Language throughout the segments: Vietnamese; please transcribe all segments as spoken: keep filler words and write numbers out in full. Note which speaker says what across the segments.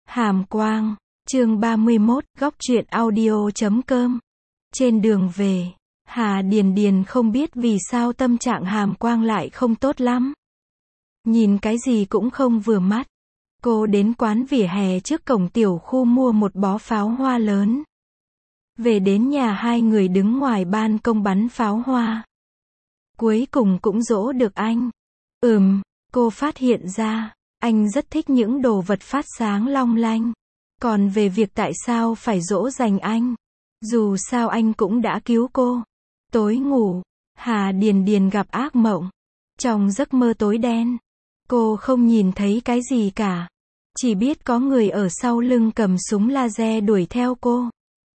Speaker 1: Hàm Quang, chương ba mươi mốt, góc truyện audio chấm com. Trên đường về, Hà Điền Điền không biết vì sao tâm trạng Hàm Quang lại không tốt lắm. Nhìn cái gì cũng không vừa mắt. Cô đến quán vỉa hè trước cổng tiểu khu mua một bó pháo hoa lớn. Về đến nhà hai người đứng ngoài ban công bắn pháo hoa. Cuối cùng cũng dỗ được anh. Ừm, cô phát hiện ra, anh rất thích những đồ vật phát sáng long lanh. Còn về việc tại sao phải dỗ dành anh, dù sao anh cũng đã cứu cô. Tối ngủ, Hà Điền Điền gặp ác mộng. Trong giấc mơ tối đen, cô không nhìn thấy cái gì cả. Chỉ biết có người ở sau lưng cầm súng laser đuổi theo cô.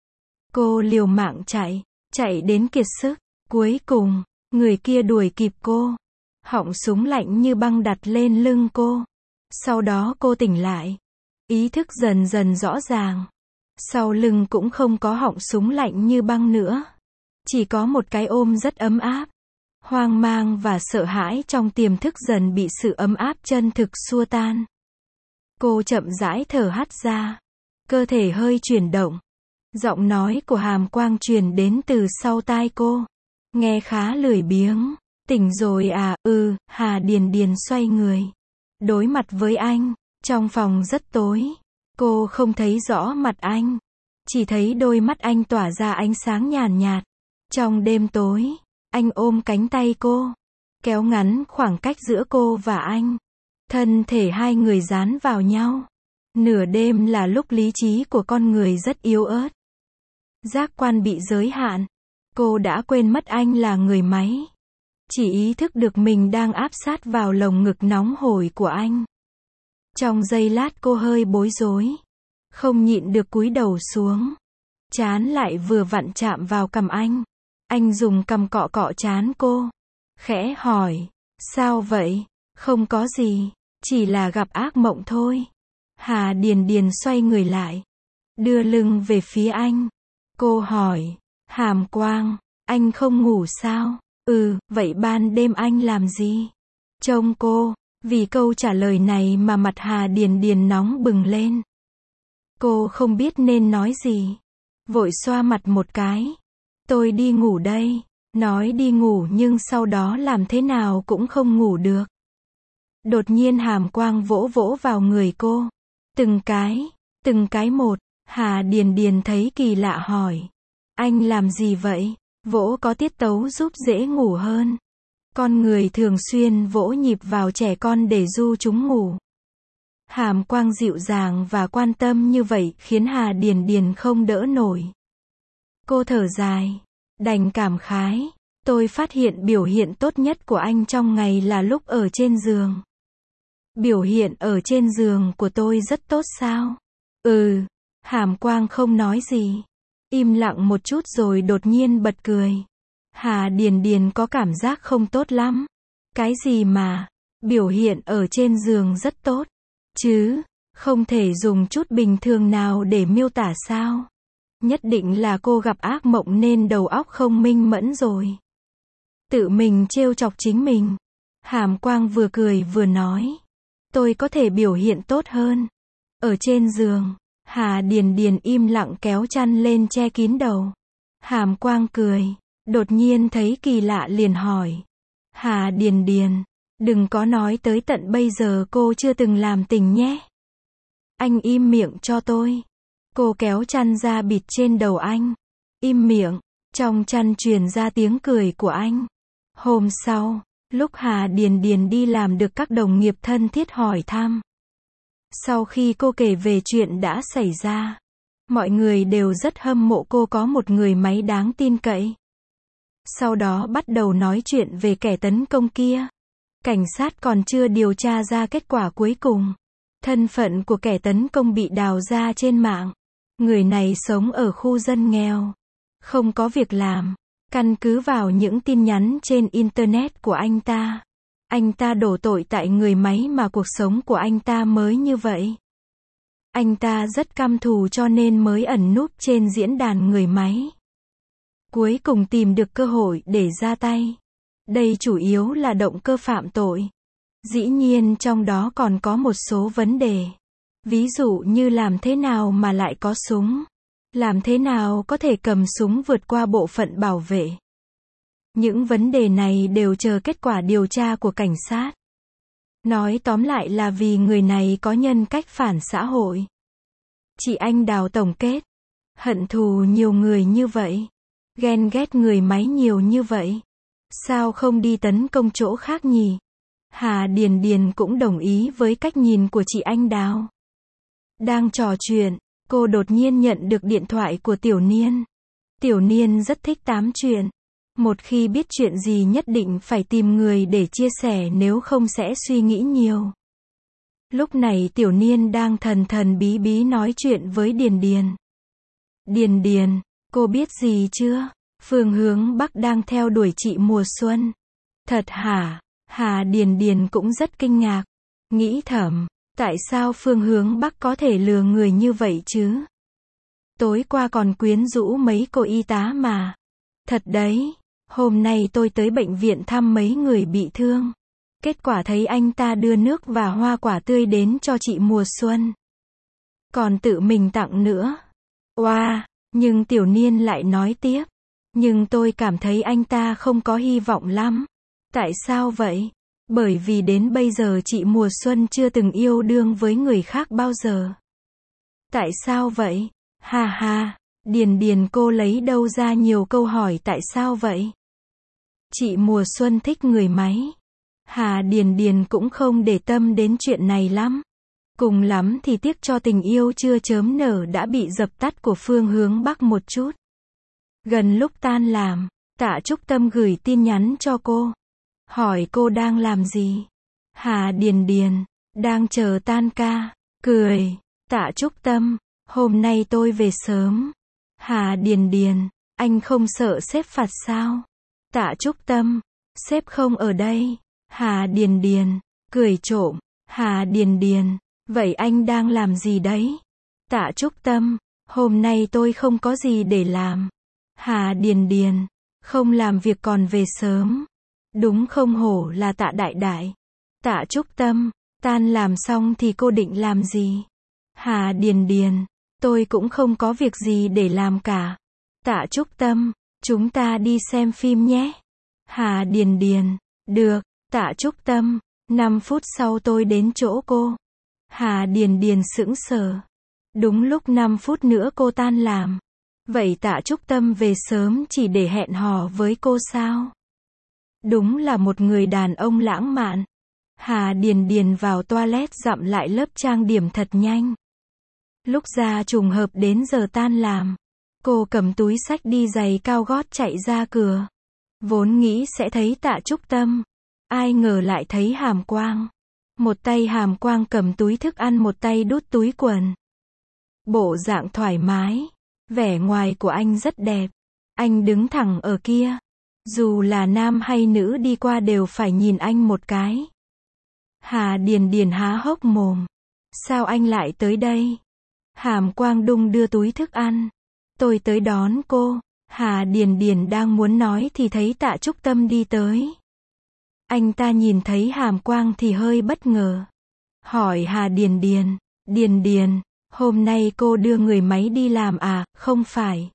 Speaker 1: Cô liều mạng chạy, chạy đến kiệt sức. Cuối cùng, người kia đuổi kịp cô. Họng súng lạnh như băng đặt lên lưng cô. Sau đó cô tỉnh lại. Ý thức dần dần rõ ràng. Sau lưng cũng không có họng súng lạnh như băng nữa. Chỉ có một cái ôm rất ấm áp. Hoang mang và sợ hãi trong tiềm thức dần bị sự ấm áp chân thực xua tan. Cô chậm rãi thở hắt ra. Cơ thể hơi chuyển động. Giọng nói của Hàm Quang truyền đến từ sau tai cô. Nghe khá lười biếng. Tỉnh rồi à? Ừ. Hà Điền Điền xoay người. Đối mặt với anh. Trong phòng rất tối. Cô không thấy rõ mặt anh. Chỉ thấy đôi mắt anh tỏa ra ánh sáng nhàn nhạt. Trong đêm tối, anh ôm cánh tay cô. Kéo ngắn khoảng cách giữa cô và anh. Thân thể hai người dán vào nhau. Nửa đêm là lúc lý trí của con người rất yếu ớt. Giác quan bị giới hạn. Cô đã quên mất anh là người máy. Chỉ ý thức được mình đang áp sát vào lồng ngực nóng hổi của anh. Trong giây lát cô hơi bối rối. Không nhịn được cúi đầu xuống. Trán lại vừa vặn chạm vào cằm anh. Anh dùng cằm cọ cọ trán cô. Khẽ hỏi. Sao vậy? Không có gì. Chỉ là gặp ác mộng thôi. Hà Điền Điền xoay người lại. Đưa lưng về phía anh. Cô hỏi. Hàm Quang, anh không ngủ sao? Ừ, vậy ban đêm anh làm gì? Trông cô. Vì câu trả lời này mà mặt Hà Điền Điền nóng bừng lên. Cô không biết nên nói gì. Vội xoa mặt một cái. Tôi đi ngủ đây. Nói đi ngủ nhưng sau đó làm thế nào cũng không ngủ được. Đột nhiên Hàm Quang vỗ vỗ vào người cô. Từng cái, từng cái một. Hà Điền Điền thấy kỳ lạ hỏi. Anh làm gì vậy? Vỗ có tiết tấu giúp dễ ngủ hơn. Con người thường xuyên vỗ nhịp vào trẻ con để du chúng ngủ. Hàm Quang dịu dàng và quan tâm như vậy khiến Hà Điền Điền không đỡ nổi. Cô thở dài. Đành cảm khái. Tôi phát hiện biểu hiện tốt nhất của anh trong ngày là lúc ở trên giường. Biểu hiện ở trên giường của tôi rất tốt sao? Ừ. Hàm Quang không nói gì. Im lặng một chút rồi đột nhiên bật cười. Hà Điền Điền có cảm giác không tốt lắm. Cái gì mà, biểu hiện ở trên giường rất tốt, chứ, không thể dùng chút bình thường nào để miêu tả sao? Nhất định là cô gặp ác mộng nên đầu óc không minh mẫn rồi. Tự mình trêu chọc chính mình. Hàm Quang vừa cười vừa nói. Tôi có thể biểu hiện tốt hơn. Ở trên giường, Hà Điền Điền im lặng kéo chăn lên che kín đầu. Hàm Quang cười. Đột nhiên thấy kỳ lạ liền hỏi. Hà Điền Điền, đừng có nói tới tận bây giờ cô chưa từng làm tình nhé. Anh im miệng cho tôi. Cô kéo chăn ra bịt trên đầu anh. Im miệng. Trong chăn truyền ra tiếng cười của anh. Hôm sau, lúc Hà Điền Điền đi làm được các đồng nghiệp thân thiết hỏi thăm. Sau khi cô kể về chuyện đã xảy ra, mọi người đều rất hâm mộ cô có một người máy đáng tin cậy. Sau đó bắt đầu nói chuyện về kẻ tấn công kia. Cảnh sát còn chưa điều tra ra kết quả cuối cùng. Thân phận của kẻ tấn công bị đào ra trên mạng. Người này sống ở khu dân nghèo. Không có việc làm. Căn cứ vào những tin nhắn trên Internet của anh ta. Anh ta đổ tội tại người máy mà cuộc sống của anh ta mới như vậy. Anh ta rất căm thù cho nên mới ẩn núp trên diễn đàn người máy. Cuối cùng tìm được cơ hội để ra tay. Đây chủ yếu là động cơ phạm tội. Dĩ nhiên trong đó còn có một số vấn đề. Ví dụ như làm thế nào mà lại có súng? Làm thế nào có thể cầm súng vượt qua bộ phận bảo vệ? Những vấn đề này đều chờ kết quả điều tra của cảnh sát. Nói tóm lại là vì người này có nhân cách phản xã hội. Chị Anh Đào tổng kết. Hận thù nhiều người như vậy. Ghen ghét người máy nhiều như vậy. Sao không đi tấn công chỗ khác nhỉ? Hà Điền Điền cũng đồng ý với cách nhìn của chị Anh Đào. Đang trò chuyện, cô đột nhiên nhận được điện thoại của Tiểu Niên. Tiểu Niên rất thích tám chuyện. Một khi biết chuyện gì nhất định phải tìm người để chia sẻ, nếu không sẽ suy nghĩ nhiều. Lúc này Tiểu Niên đang thần thần bí bí nói chuyện với Điền Điền. Điền Điền, cô biết gì chưa? Phương Hướng Bắc đang theo đuổi chị mùa xuân. Thật hả? Hà Điền Điền cũng rất kinh ngạc. Nghĩ thầm, tại sao Phương Hướng Bắc có thể lừa người như vậy chứ? Tối qua còn quyến rũ mấy cô y tá mà. Thật đấy, hôm nay tôi tới bệnh viện thăm mấy người bị thương. Kết quả thấy anh ta đưa nước và hoa quả tươi đến cho chị mùa xuân. Còn tự mình tặng nữa. Oa, wow, nhưng Tiểu Niên lại nói tiếp. Nhưng tôi cảm thấy anh ta không có hy vọng lắm. Tại sao vậy? Bởi vì đến bây giờ chị mùa xuân chưa từng yêu đương với người khác bao giờ. Tại sao vậy? Ha ha, Điền Điền cô lấy đâu ra nhiều câu hỏi tại sao vậy? Chị mùa xuân thích người máy. Hà Điền Điền cũng không để tâm đến chuyện này lắm. Cùng lắm thì tiếc cho tình yêu chưa chớm nở đã bị dập tắt của Phương Hướng Bắc một chút. Gần lúc tan làm, Tạ Trúc Tâm gửi tin nhắn cho cô. Hỏi cô đang làm gì? Hà Điền Điền, đang chờ tan ca. Cười, Tạ Trúc Tâm, hôm nay tôi về sớm. Hà Điền Điền, anh không sợ sếp phạt sao? Tạ Trúc Tâm, sếp không ở đây. Hà Điền Điền, cười trộm. Hà Điền Điền, vậy anh đang làm gì đấy? Tạ Trúc Tâm, hôm nay tôi không có gì để làm. Hà Điền Điền, không làm việc còn về sớm. Đúng không hổ là Tạ Đại Đại. Tạ Trúc Tâm, tan làm xong thì cô định làm gì? Hà Điền Điền, tôi cũng không có việc gì để làm cả. Tạ Trúc Tâm, chúng ta đi xem phim nhé. Hà Điền Điền, được. Tạ Trúc Tâm, năm phút sau tôi đến chỗ cô. Hà Điền Điền sững sờ. Đúng lúc năm phút nữa cô tan làm. Vậy Tạ Trúc Tâm về sớm chỉ để hẹn hò với cô sao? Đúng là một người đàn ông lãng mạn. Hà Điền Điền vào toilet dặm lại lớp trang điểm thật nhanh. Lúc ra trùng hợp đến giờ tan làm. Cô cầm túi xách đi giày cao gót chạy ra cửa. Vốn nghĩ sẽ thấy Tạ Trúc Tâm. Ai ngờ lại thấy Hàm Quang. Một tay Hàm Quang cầm túi thức ăn, một tay đút túi quần. Bộ dạng thoải mái. Vẻ ngoài của anh rất đẹp. Anh đứng thẳng ở kia. Dù là nam hay nữ đi qua đều phải nhìn anh một cái. Hà Điền Điền há hốc mồm. Sao anh lại tới đây? Hàm Quang đung đưa túi thức ăn. Tôi tới đón cô. Hà Điền Điền đang muốn nói thì thấy Tạ Trúc Tâm đi tới. Anh ta nhìn thấy Hàm Quang thì hơi bất ngờ. Hỏi Hà Điền Điền. Điền Điền, hôm nay cô đưa người máy đi làm à? Không phải.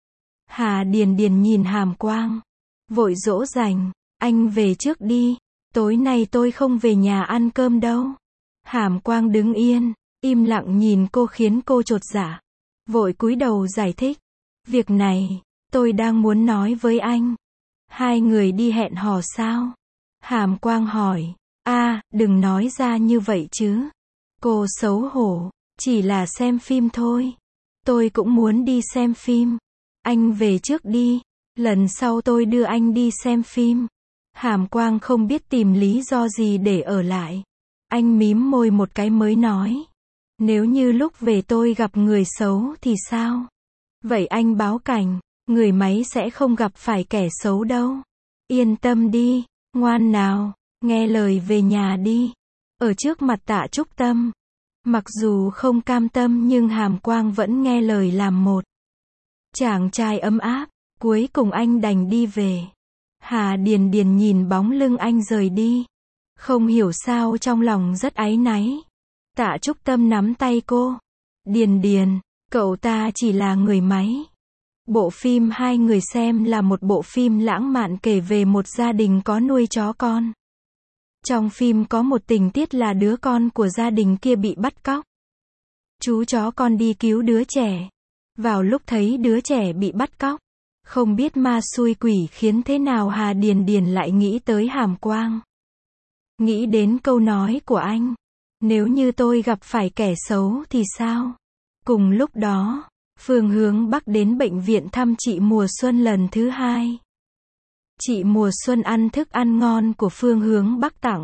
Speaker 1: Hà Điền Điền nhìn Hàm Quang. Vội dỗ dành. Anh về trước đi. Tối nay tôi không về nhà ăn cơm đâu. Hàm Quang đứng yên, im lặng nhìn cô khiến cô chột dạ. Vội cúi đầu giải thích. Việc này, tôi đang muốn nói với anh. Hai người đi hẹn hò sao? Hàm Quang hỏi. A, à, đừng nói ra như vậy chứ. Cô xấu hổ. Chỉ là xem phim thôi. Tôi cũng muốn đi xem phim. Anh về trước đi. Lần sau tôi đưa anh đi xem phim. Hàm Quang không biết tìm lý do gì để ở lại. Anh mím môi một cái mới nói. Nếu như lúc về tôi gặp người xấu thì sao? Vậy anh báo cảnh. Người máy sẽ không gặp phải kẻ xấu đâu. Yên tâm đi. Ngoan nào. Nghe lời về nhà đi. Ở trước mặt Tạ Trúc Tâm. Mặc dù không cam tâm nhưng Hàm Quang vẫn nghe lời làm một. Chàng trai ấm áp. Cuối cùng anh đành đi về. Hà Điền Điền nhìn bóng lưng anh rời đi. Không hiểu sao trong lòng rất áy náy. Tạ Trúc Tâm nắm tay cô. Điền Điền, cậu ta chỉ là người máy. Bộ phim hai người xem là một bộ phim lãng mạn kể về một gia đình có nuôi chó con. Trong phim có một tình tiết là đứa con của gia đình kia bị bắt cóc. Chú chó con đi cứu đứa trẻ. Vào lúc thấy đứa trẻ bị bắt cóc, không biết ma xui quỷ khiến thế nào Hà Điền Điền lại nghĩ tới Hàm Quang. Nghĩ đến câu nói của anh. Nếu như tôi gặp phải kẻ xấu thì sao? Cùng lúc đó, Phương Hướng Bắc đến bệnh viện thăm chị Mùa Xuân lần thứ hai. Chị Mùa Xuân ăn thức ăn ngon của Phương Hướng Bắc tặng.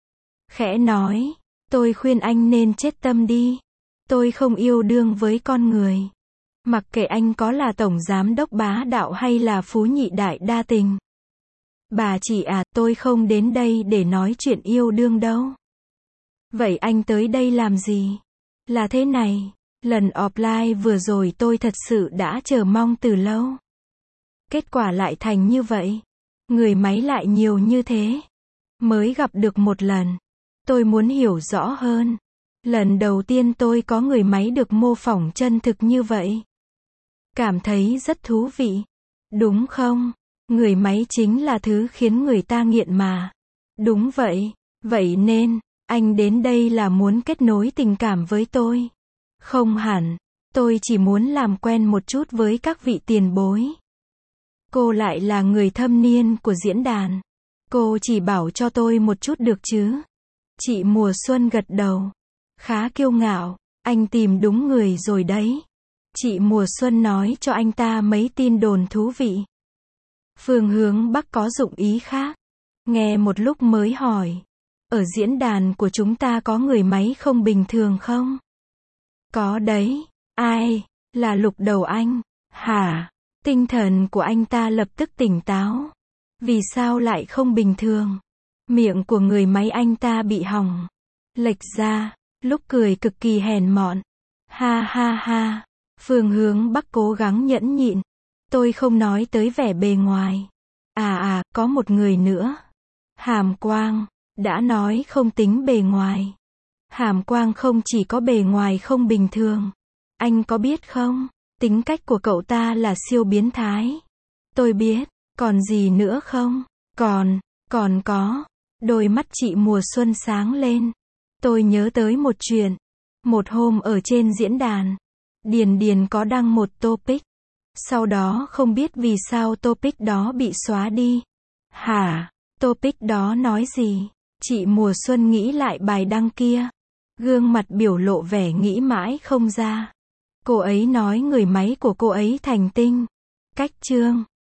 Speaker 1: Khẽ nói, tôi khuyên anh nên chết tâm đi. Tôi không yêu đương với con người. Mặc kệ anh có là tổng giám đốc bá đạo hay là phú nhị đại đa tình. Bà chị à, tôi không đến đây để nói chuyện yêu đương đâu. Vậy anh tới đây làm gì? Là thế này, lần offline vừa rồi tôi thật sự đã chờ mong từ lâu. Kết quả lại thành như vậy. Người máy lại nhiều như thế. Mới gặp được một lần. Tôi muốn hiểu rõ hơn. Lần đầu tiên tôi có người máy được mô phỏng chân thực như vậy. Cảm thấy rất thú vị. Đúng không? Người máy chính là thứ khiến người ta nghiện mà. Đúng vậy. Vậy nên, anh đến đây là muốn kết nối tình cảm với tôi. Không hẳn. Tôi chỉ muốn làm quen một chút với các vị tiền bối. Cô lại là người thâm niên của diễn đàn. Cô chỉ bảo cho tôi một chút được chứ? Chị Mùa Xuân gật đầu. Khá kiêu ngạo. Anh tìm đúng người rồi đấy. Chị Mùa Xuân nói cho anh ta mấy tin đồn thú vị. Phương Hướng Bắc có dụng ý khác. Nghe một lúc mới hỏi. Ở diễn đàn của chúng ta có người máy không bình thường không? Có đấy. Ai? Là Lục Đầu Anh. Hả? Tinh thần của anh ta lập tức tỉnh táo. Vì sao lại không bình thường? Miệng của người máy anh ta bị hỏng. Lệch ra. Lúc cười cực kỳ hèn mọn. Ha ha ha. Phương Hướng Bắc cố gắng nhẫn nhịn. Tôi không nói tới vẻ bề ngoài. À à, có một người nữa. Hàm Quang. Đã nói không tính bề ngoài. Hàm Quang không chỉ có bề ngoài không bình thường. Anh có biết không? Tính cách của cậu ta là siêu biến thái. Tôi biết. Còn gì nữa không? Còn, còn có. Đôi mắt chị Mùa Xuân sáng lên. Tôi nhớ tới một chuyện. Một hôm ở trên diễn đàn, Điền Điền có đăng một topic. Sau đó không biết vì sao topic đó bị xóa đi. Hả? Topic đó nói gì? Chị Mùa Xuân nghĩ lại bài đăng kia. Gương mặt biểu lộ vẻ nghĩ mãi không ra. Cô ấy nói người máy của cô ấy thành tinh. Cách chương.